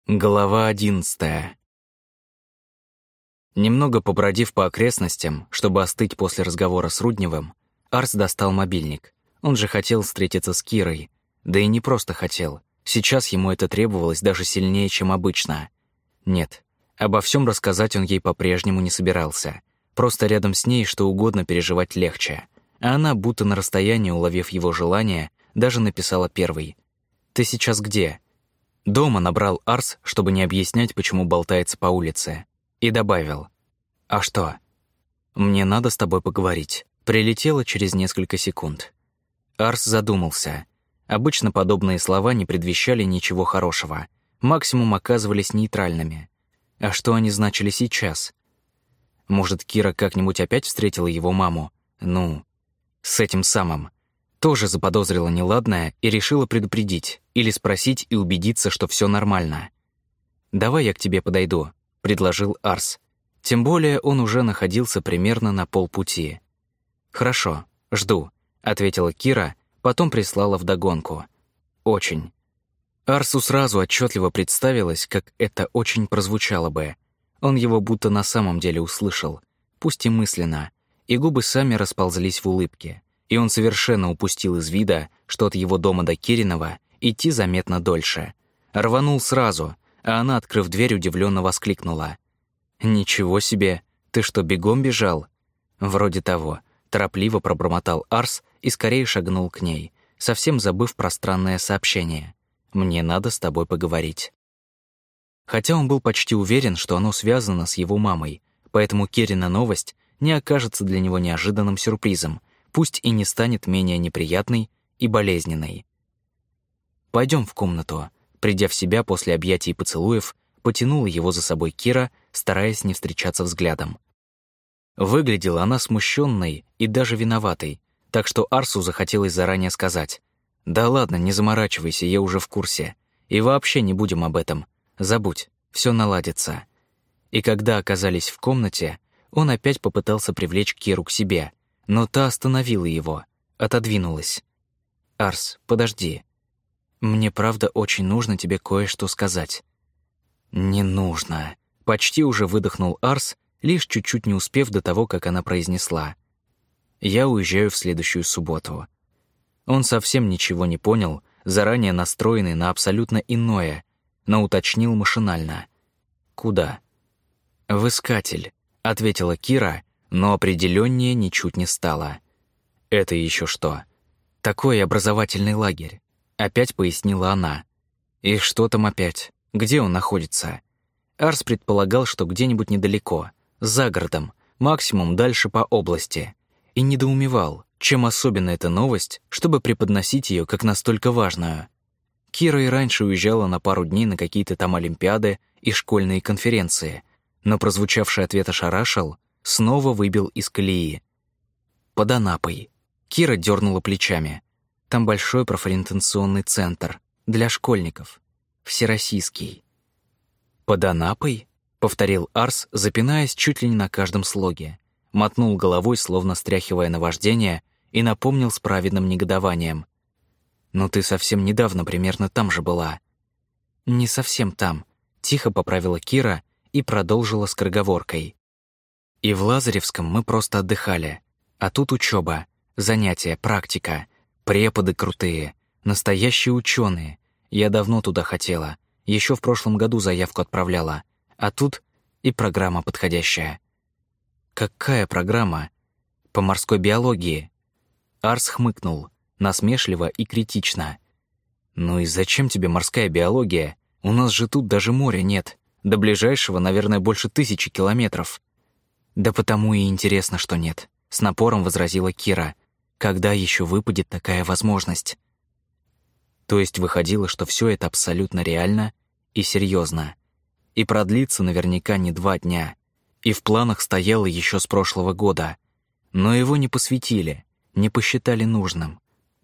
Глава 11. Немного побродив по окрестностям, чтобы остыть после разговора с Рудневым, Арс достал мобильник. Он же хотел встретиться с Кирой. Да и не просто хотел. Сейчас ему это требовалось даже сильнее, чем обычно. Нет, обо всем рассказать он ей по-прежнему не собирался. Просто рядом с ней что угодно переживать легче. А она, будто на расстоянии уловив его желание, даже написала первой. «Ты сейчас где?» Дома набрал Арс, чтобы не объяснять, почему болтается по улице. И добавил: «А что?» «Мне надо с тобой поговорить». Прилетело через несколько секунд. Арс задумался. Обычно подобные слова не предвещали ничего хорошего. Максимум оказывались нейтральными. А что они значили сейчас? Может, Кира как-нибудь опять встретила его маму? С этим самым. Тоже заподозрила неладное и решила предупредить или спросить и убедиться, что все нормально. «Давай я к тебе подойду», — предложил Арс. Тем более он уже находился примерно на полпути. «Хорошо, жду», — ответила Кира, потом прислала вдогонку. «Очень». Арсу сразу отчетливо представилось, как это «очень» прозвучало бы. Он его будто на самом деле услышал, пусть и мысленно, и губы сами расползлись в улыбке. И он совершенно упустил из вида, что от его дома до Кириного идти заметно дольше. Рванул сразу, а она, открыв дверь, удивленно воскликнула: «Ничего себе! Ты что, бегом бежал?» «Вроде того», — торопливо пробормотал Арс и скорее шагнул к ней, совсем забыв про странное сообщение. «Мне надо с тобой поговорить». Хотя он был почти уверен, что оно связано с его мамой, поэтому Кирина новость не окажется для него неожиданным сюрпризом, пусть и не станет менее неприятной и болезненной. «Пойдем в комнату», — придя в себя после объятий и поцелуев, потянула его за собой Кира, стараясь не встречаться взглядом. Выглядела она смущенной и даже виноватой, так что Арсу захотелось заранее сказать: «Да ладно, не заморачивайся, я уже в курсе. И вообще не будем об этом. Забудь, все наладится». И когда оказались в комнате, он опять попытался привлечь Киру к себе, но та остановила его, отодвинулась. «Арс, подожди. Мне правда очень нужно тебе кое-что сказать». «Не нужно», — почти уже выдохнул Арс, лишь чуть-чуть не успев до того, как она произнесла: «Я уезжаю в следующую субботу». Он совсем ничего не понял, заранее настроенный на абсолютно иное, но уточнил машинально: «Куда?» «В Искатель», — ответила Кира, но определённее ничуть не стало. «Это еще что?» «Такой образовательный лагерь», — опять пояснила она. «И что там опять? Где он находится?» Арс предполагал, что где-нибудь недалеко, за городом, максимум дальше по области, и недоумевал, чем особенно эта новость, чтобы преподносить ее как настолько важную. Кира и раньше уезжала на пару дней на какие-то там олимпиады и школьные конференции, но прозвучавший ответ ошарашил, снова выбил из колеи. «Под Анапой». Кира дернула плечами. «Там большой профориентационный центр для школьников. Всероссийский». «Под Анапой?» — повторил Арс, запинаясь чуть ли не на каждом слоге. Мотнул головой, словно стряхивая наваждение, и напомнил с праведным негодованием: «Но ты совсем недавно примерно там же была». «Не совсем там», — тихо поправила Кира и продолжила скороговоркой. «И в Лазаревском мы просто отдыхали. А тут учеба, занятия, практика, преподы крутые, настоящие ученые. Я давно туда хотела, еще в прошлом году заявку отправляла. А тут и программа подходящая». «Какая программа?» «По морской биологии». Арс хмыкнул, насмешливо и критично. «Ну и зачем тебе морская биология? У нас же тут даже моря нет. До ближайшего, наверное, больше 1000 километров». «Да потому и интересно, что нет», — с напором возразила Кира. «Когда еще выпадет такая возможность?» То есть выходило, что все это абсолютно реально и серьезно. И продлится наверняка не 2 дня. И в планах стояло еще с прошлого года. Но его не посвятили, не посчитали нужным.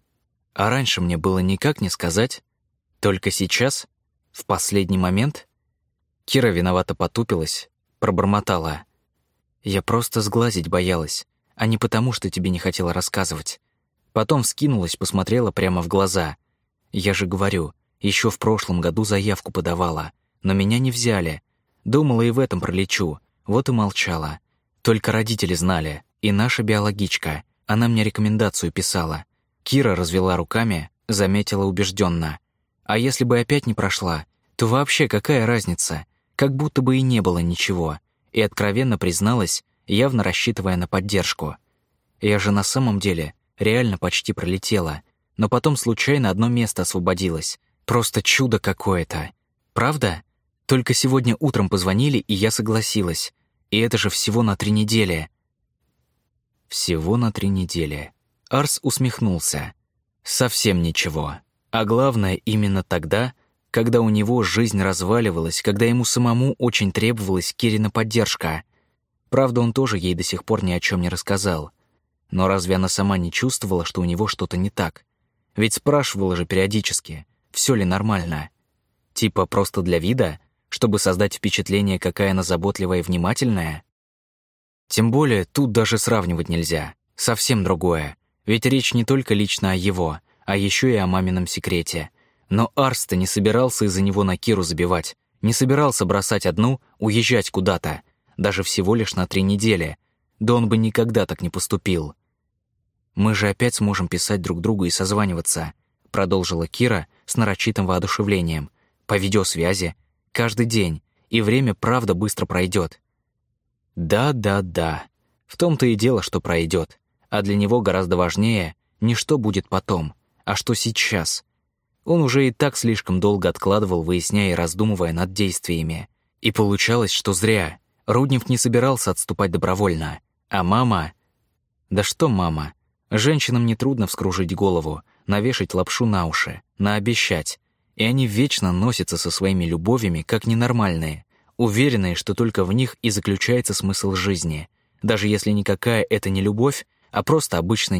А раньше мне было никак не сказать. Только сейчас, в последний момент, Кира виновато потупилась, пробормотала: «Я просто сглазить боялась, а не потому, что тебе не хотела рассказывать». Потом вскинулась, посмотрела прямо в глаза. «Я же говорю, еще в прошлом году заявку подавала, но меня не взяли. Думала, и в этом пролечу, вот и молчала. Только родители знали, и наша биологичка. Она мне рекомендацию писала. Кира развела руками, заметила убежденно. А если бы опять не прошла, то вообще какая разница? Как будто бы и не было ничего. И откровенно призналась, явно рассчитывая на поддержку. Я же на самом деле реально почти пролетела, но потом случайно одно место освободилось. Просто чудо какое-то. Правда? Только сегодня утром позвонили, и я согласилась. И это же всего на 3 недели. Всего на 3 недели. Арс усмехнулся. Совсем ничего. А главное, именно тогда, когда у него жизнь разваливалась, когда ему самому очень требовалась Кирина поддержка. Правда, он тоже ей до сих пор ни о чем не рассказал. Но разве она сама не чувствовала, что у него что-то не так? Ведь спрашивала же периодически, все ли нормально. Типа просто для вида, чтобы создать впечатление, какая она заботливая и внимательная? Тем более тут даже сравнивать нельзя. Совсем другое. Ведь речь не только лично о его, а еще и о мамином секрете. Но Арс-то не собирался из-за него на Киру забивать, не собирался бросать одну, уезжать куда-то, даже всего лишь на 3 недели. Да он бы никогда так не поступил. «Мы же опять сможем писать друг другу и созваниваться», продолжила Кира с нарочитым воодушевлением. «По видеосвязи. Каждый день. И время, правда, быстро пройдет». Да. В том-то и дело, что пройдет. А для него гораздо важнее не что будет потом, а что сейчас. Он уже и так слишком долго откладывал, выясняя и раздумывая над действиями. И получалось, что зря. Руднев не собирался отступать добровольно. А мама... Да что мама? Женщинам нетрудно вскружить голову, навешать лапшу на уши, наобещать. И они вечно носятся со своими любовями, как ненормальные, уверенные, что только в них и заключается смысл жизни, даже если никакая это не любовь, а просто обычный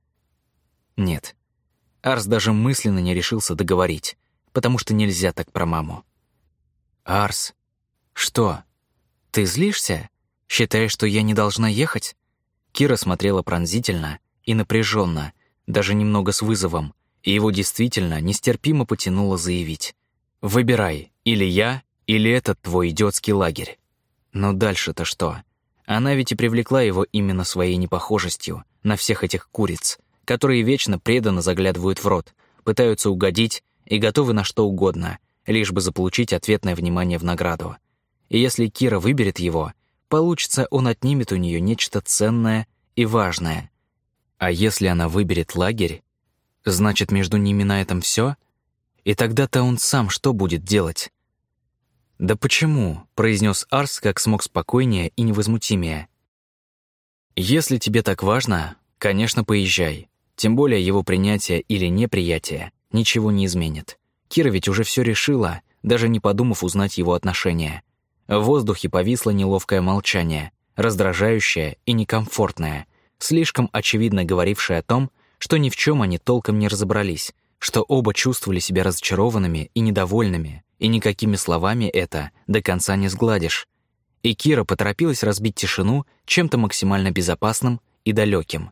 Нет. Арс даже мысленно не решился договорить, потому что нельзя так про маму. «Арс, что? Ты злишься? Считаешь, что я не должна ехать?» Кира смотрела пронзительно и напряженно, даже немного с вызовом, и его действительно нестерпимо потянуло заявить: «Выбирай, или я, или этот твой идиотский лагерь». Но дальше-то что? Она ведь и привлекла его именно своей непохожестью на всех этих куриц, которые вечно преданно заглядывают в рот, пытаются угодить и готовы на что угодно, лишь бы заполучить ответное внимание в награду. И если Кира выберет его, получится, он отнимет у нее нечто ценное и важное. А если она выберет лагерь, значит, между ними на этом все? И тогда-то он сам что будет делать? «Да почему?» — произнес Арс как смог спокойнее и невозмутимее. «Если тебе так важно, конечно, поезжай. Тем более его принятие или неприятие ничего не изменит. Кира ведь уже все решила, даже не подумав узнать его отношения». В воздухе повисло неловкое молчание, раздражающее и некомфортное, слишком очевидно говорившее о том, что ни в чем они толком не разобрались, что оба чувствовали себя разочарованными и недовольными, и никакими словами это до конца не сгладишь. И Кира поторопилась разбить тишину чем-то максимально безопасным и далеким.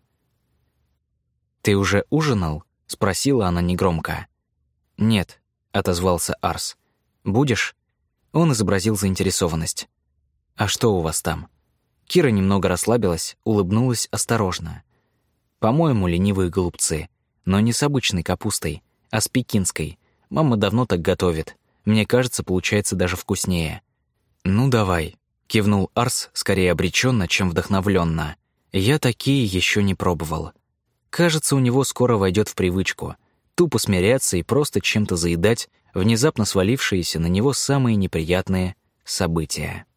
«Ты уже ужинал?» — спросила она негромко. «Нет», — отозвался Арс. «Будешь?» Он изобразил заинтересованность. «А что у вас там?» Кира немного расслабилась, улыбнулась осторожно. «По-моему, ленивые голубцы, но не с обычной капустой, а с пекинской. Мама давно так готовит. Мне кажется, получается даже вкуснее». «Ну, давай», — кивнул Арс скорее обреченно, чем вдохновленно. «Я такие еще не пробовал». Кажется, у него скоро войдет в привычку тупо смиряться и просто чем-то заедать внезапно свалившиеся на него самые неприятные события.